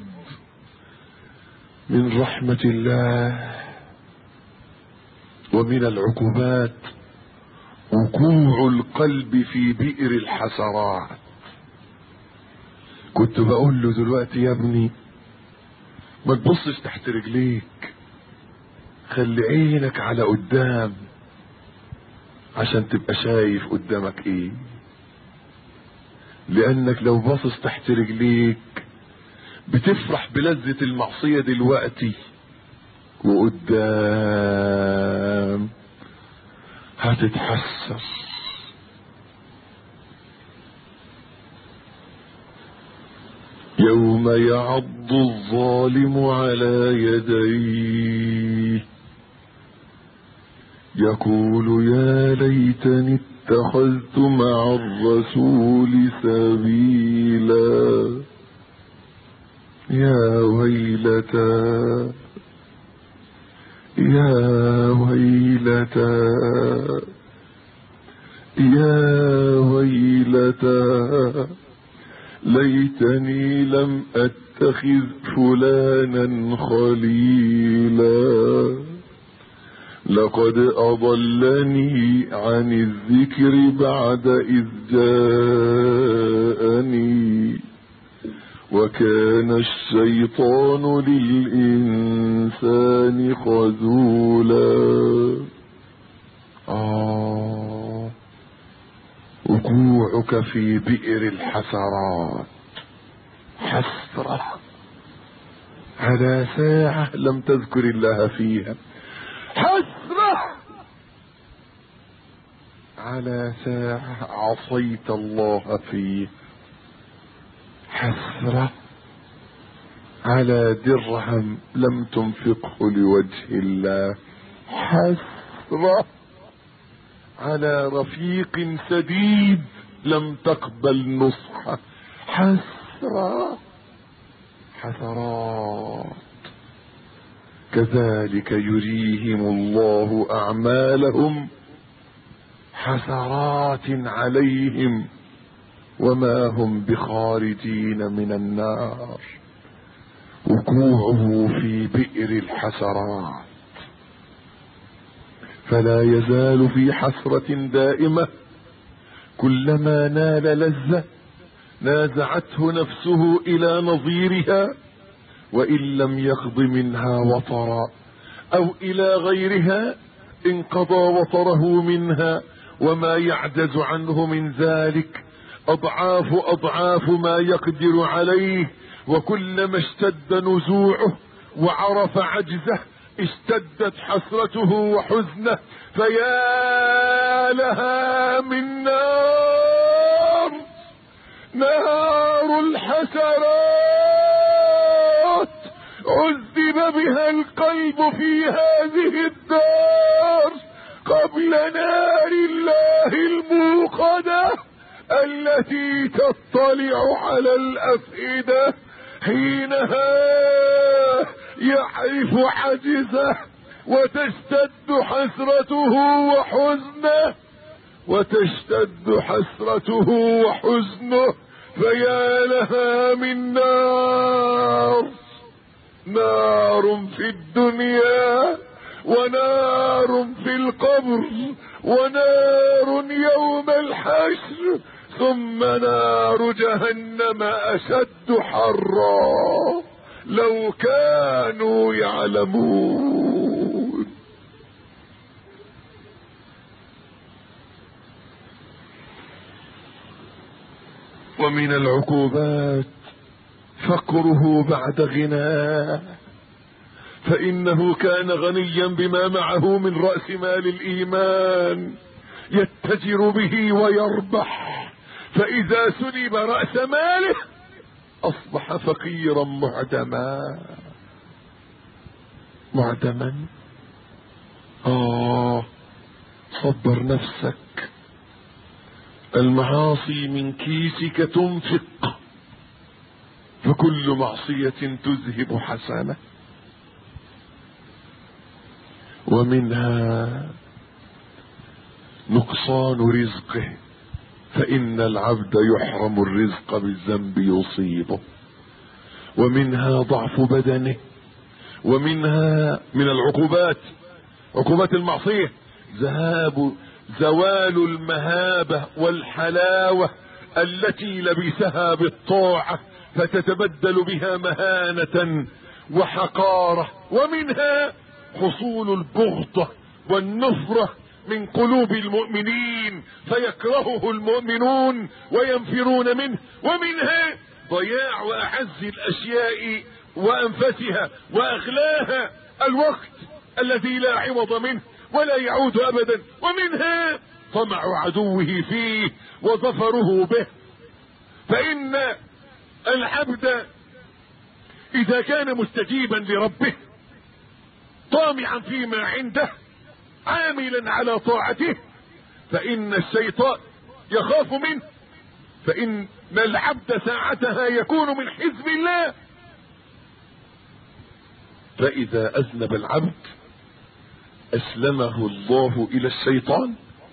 من رحمة الله، ومن العقوبات وقوع القلب في بئر الحسرات. كنت بقول له دلوقتي يا ابني ما تبصش تحت رجليك، خلي عينك على قدام عشان تبقى شايف قدامك ايه، لانك لو باصص تحت رجليك بتفرح بلذة المعصية دلوقتي، وقدام هتتحسر. يوم يعض الظالم على يديه يقول يا ليتني اتخذت مع الرسول سبيلا. يا ويلتى يا ويلتى يا ويلتى ليتني لم اتخذ فلانا خليلا لقد اضلني عن الذكر بعد اذ جاءني وكان الشيطان للإنسان خذولا. آه وقوعك في بئر الحسرات حسرة على ساعة لم تذكر الله فيها، حسرة على ساعة عصيت الله فيه، حسرة على درهم لم تنفقه لوجه الله، حسرة على رفيق سديد لم تقبل نصحه، حسرة حسرات. كذلك يريهم الله أعمالهم حسرات عليهم وما هم بخارجين من النار. وقوعه في بئر الحسرات فلا يزال في حسرة دائمة، كلما نال لذة نازعته نفسه إلى نظيرها، وإن لم يقض منها وطرا أو إلى غيرها انقضى وطره منها، وما يعجز عنه من ذلك أضعاف أضعاف ما يقدر عليه. وكلما اشتد نزوعه وعرف عجزه اشتدت حسرته وحزنه. فيا لها من نار، نار الحسرات عذب بها القلب في هذه الدار قبل نار الله الموقدة التي تطلع على الأفئدة. حينها يعرف عجزه وتشتد حسرته وحزنه وتشتد حسرته وحزنه. فيا لها من نار، نار في الدنيا ونار في القبر ونار يوم الحشر، ثم نار جهنم أشد حرا لو كانوا يعلمون. ومن العقوبات فقره بعد غناه، فإنه كان غنيا بما معه من رأس مال الإيمان يتجر به ويربح، فإذا سلب رأس ماله أصبح فقيرا معدما. معدما آه صبر نفسك، المعاصي من كيسك تنفق، فكل معصية تذهب حسنة. ومنها نقصان رزقه، فإن العبد يحرم الرزق بالذنب يصيبه. ومنها ضعف بدنه. ومنها من العقوبات عقوبات المعصية ذهاب زوال المهابة والحلاوة التي لبسها بالطاعة فتتبدل بها مهانة وحقارة. ومنها حصول البغضة والنفرة من قلوب المؤمنين فيكرهه المؤمنون وينفرون منه. ومنها ضياع أعز الأشياء وأنفسها وأغلاها الوقت الذي لا عوض منه ولا يعود أبدا. ومنها طمع عدوه فيه وظفره به، فإن العبد إذا كان مستجيبا لربه طامعا فيما عنده عاملا على طاعته فإن الشيطان يخاف منه، فإن العبد ساعتها يكون من حزب الله فإذا أذنب العبد أسلمه الله إلى الشيطان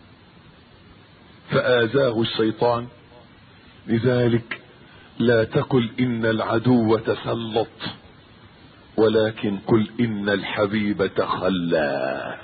فآذاه الشيطان. لذلك لا تقل إن العدو تسلط، ولكن قل إن الحبيب تخلى.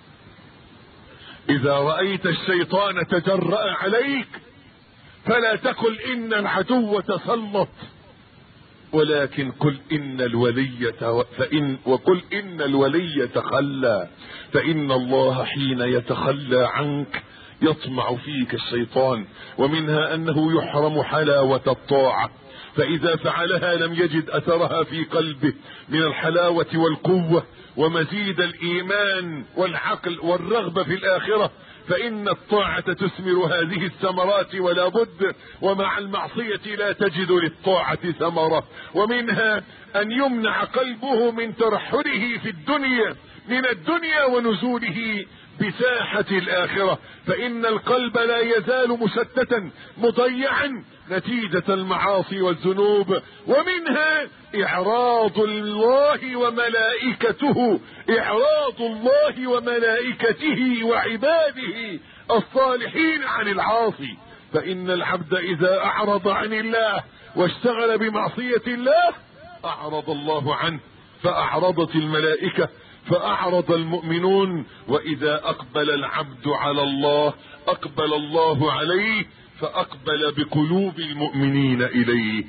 إذا رأيت الشيطان تجرأ عليك فلا تقل إن العدو تسلط، ولكن قل إن الولي فإن وقل إن الولي تخلى، فإن الله حين يتخلى عنك يطمع فيك الشيطان. ومنها أنه يحرم حلاوة الطاعة، فإذا فعلها لم يجد أثرها في قلبه من الحلاوة والقوة ومزيد الإيمان والعقل والرغبة في الآخرة، فإن الطاعة تثمر هذه الثمرات ولا بد، ومع المعصية لا تجد للطاعة ثمرة. ومنها أن يمنع قلبه من ترحله في الدنيا من الدنيا ونزوله بساحة الآخرة، فإن القلب لا يزال مشتتا مضيعا نتيجة المعاصي والذنوب. ومنها إعراض الله وملائكته إعراض الله وملائكته وعباده الصالحين عن العاصي، فإن العبد إذا أعرض عن الله واشتغل بمعصية الله أعرض الله عنه، فأعرضت الملائكة فأعرض المؤمنون. وإذا أقبل العبد على الله أقبل الله عليه، فأقبل بقلوب المؤمنين إليه.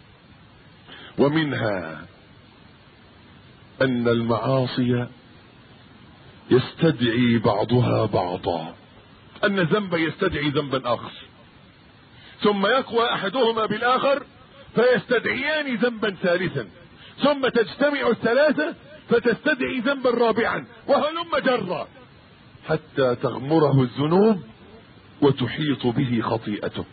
ومنها أن المعاصي يستدعي بعضها بعضا، أن ذنب يستدعي ذنبا آخر، ثم يقوى أحدهما بالآخر فيستدعيان ذنبا ثالثا، ثم تجتمع الثلاثة فتستدعي ذنبا رابعا، وهلم جرا حتى تغمره الذنوب وتحيط به خطيئته.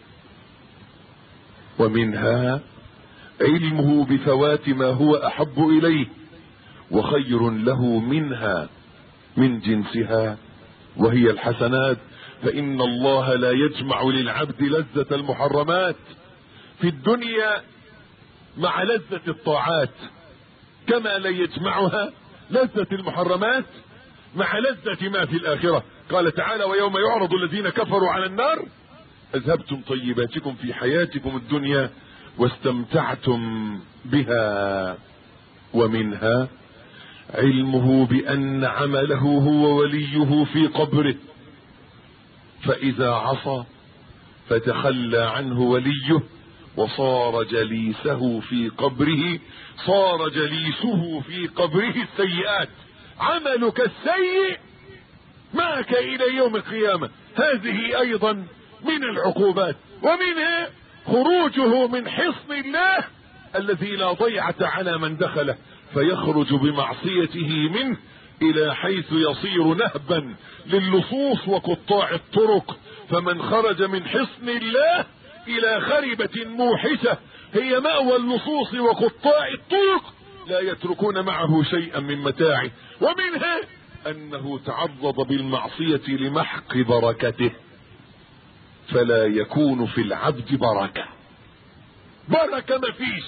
ومنها علمه بفوات ما هو أحب إليه وخير له منها من جنسها وهي الحسنات، فإن الله لا يجمع للعبد لذة المحرمات في الدنيا مع لذة الطاعات، كما لا يجمعها لذة المحرمات مع لذة ما في الآخرة. قال تعالى: ويوم يعرض الذين كفروا على النار أذهبتم طيباتكم في حياتكم الدنيا واستمتعتم بها. ومنها علمه بأن عمله هو وليه في قبره، فإذا عصى فتخلى عنه وليه وصار جليسه في قبره صار جليسه في قبره السيئات، عملك السيء معك إلى يوم القيامة. هذه أيضا من العقوبات. ومنها خروجه من حصن الله الذي لا ضيعة على من دخله، فيخرج بمعصيته منه إلى حيث يصير نهبا للصوص وقطاع الطرق. فمن خرج من حصن الله إلى خربة موحشة هي مأوى اللصوص وقطاع الطرق لا يتركون معه شيئا من متاعه. ومنها أنه تعرض بالمعصية لمحق بركته، فلا يكون في العبد بركة بركة ما فيش،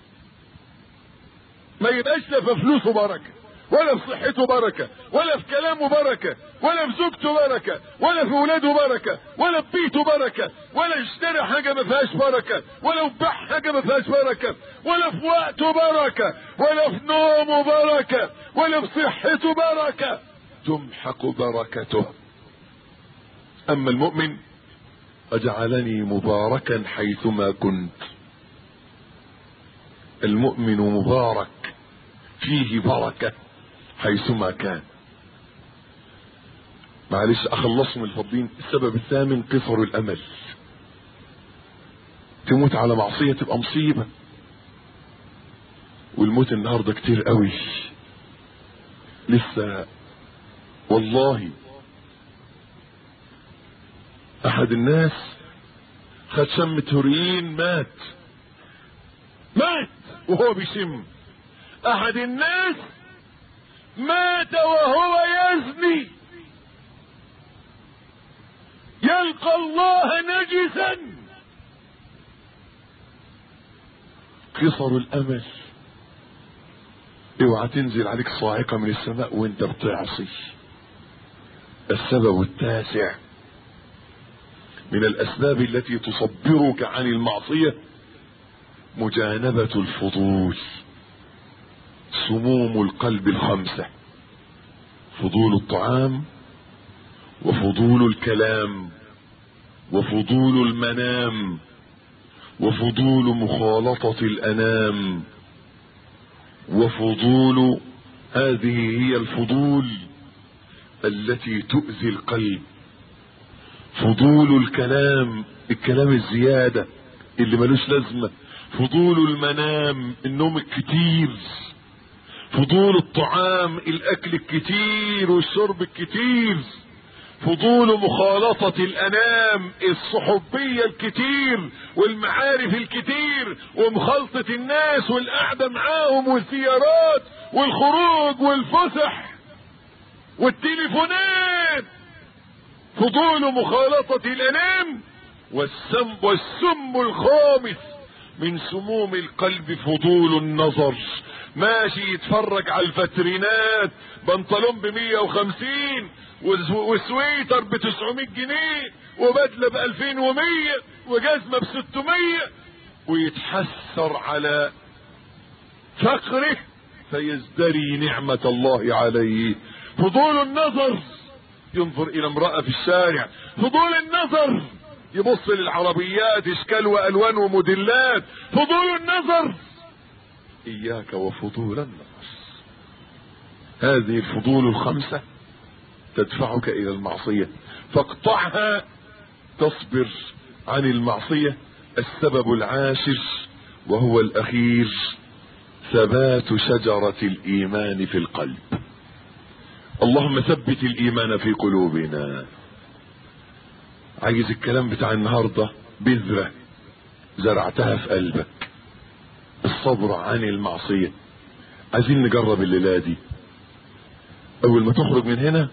ما يبقاش لا في فلوسه بركة، ولا في صحته بركة، ولا في كلامه بركة، ولا في زوجته بركة، ولا في ولاده بركة، ولا في بيته بركة، ولا اشترى حاجة ما فيهاش بركة، ولا باع حاجة ما فيهاش بركة، ولا في وقته بركة، ولا في نومه بركة، ولا في صحته بركة، تمحق بركته. أما المؤمن أجعلني مباركا حيثما كنت، المؤمن مبارك فيه بركة حيثما كان. معلش اخلصهم الفضلين. السبب الثامن قصر الامل. تموت على معصية تبقى مصيبة، والموت النهاردة كتير قوي. لسه والله احد الناس خد شمة هورين مات مات وهو بيشم. احد الناس مات وهو يزني، يلقى الله نجسا. قصر الامل. اوعى تنزل عليك صاعقة من السماء وانت بتعصي. السبب التاسع من الاسباب التي تصبرك عن المعصية مجانبة الفضول. سموم القلب الخمسة: فضول الطعام، وفضول الكلام، وفضول المنام، وفضول مخالطة الانام، وفضول هذه هي الفضول التي تؤذي القلب. فضول الكلام، الكلام الزيادة اللي ملوش لازمة. فضول المنام، النوم الكتير. فضول الطعام، الاكل الكتير والشرب الكتير. فضول مخالطة الانام، الصحوبية الكتير والمعارف الكتير ومخالطة الناس والقعدة معاهم والزيارات والخروج والفسح والتليفونات. فضول مخالطة الانام. والسم والسم الخامس من سموم القلب فضول النظر. ماشي يتفرج على الفترينات، بنطلون بمية وخمسين وسويتر بتسعمية جنيه وبدلة بألفين ومية وجزمة بستمية، ويتحسر على فقره فيزدري نعمة الله عليه. فضول النظر، ينظر الى امرأة في الشارع. فضول النظر، يبص للعربيات اشكال والوان وموديلات. فضول النظر. اياك وفضول النظر. هذه الفضول الخمسة تدفعك الى المعصية، فاقطعها تصبر عن المعصية. السبب العاشر وهو الاخير: ثبات شجرة الايمان في القلب. اللهم ثبت الايمان في قلوبنا. عايز الكلام بتاع النهاردة بذرة زرعتها في قلبك، الصبر عن المعصية. عايزين نجرب الليلة دي. اول ما تخرج من هنا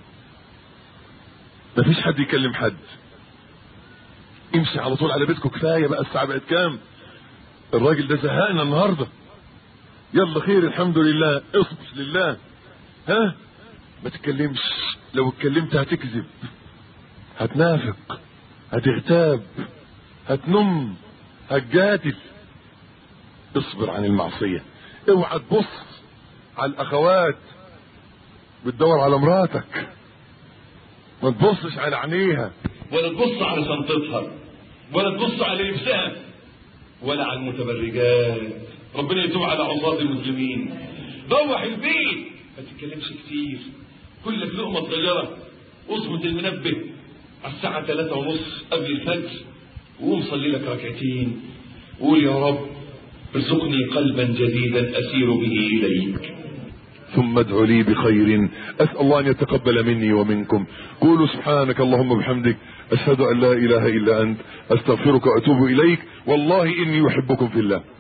مفيش حد يكلم حد، امشي على طول على بيتكم. كفاية بقى، الساعة بقت كام؟ الراجل ده زهقنا النهاردة. يلا خير الحمد لله، اصبر لله. ها ما تتكلمش، لو اتكلمت هتكذب، هتنافق، هتغتاب، هتنم، هتجادل. اصبر عن المعصية. اوعى تبص على الاخوات بتدور على مراتك، ما تبصش على عينيها، ولا تبص على شنطتها، ولا تبص على لبسها، ولا على المتبرجات. ربنا يتوب على عصاة المسلمين. روح البيت، ما تتكلمش كتير، كلك لقمة صغيرة. اظبط المنبه على الساعة ثلاثة ونص قبل الفجر، وقوم صلي لك ركعتين، وقول يا رب ارزقني قلبا جديدا اسير به اليك. ثم ادعوا لي بخير اسال الله ان يتقبل مني ومنكم. قولوا سبحانك اللهم وبحمدك اشهد ان لا اله الا انت استغفرك واتوب اليك. والله اني احبكم في الله.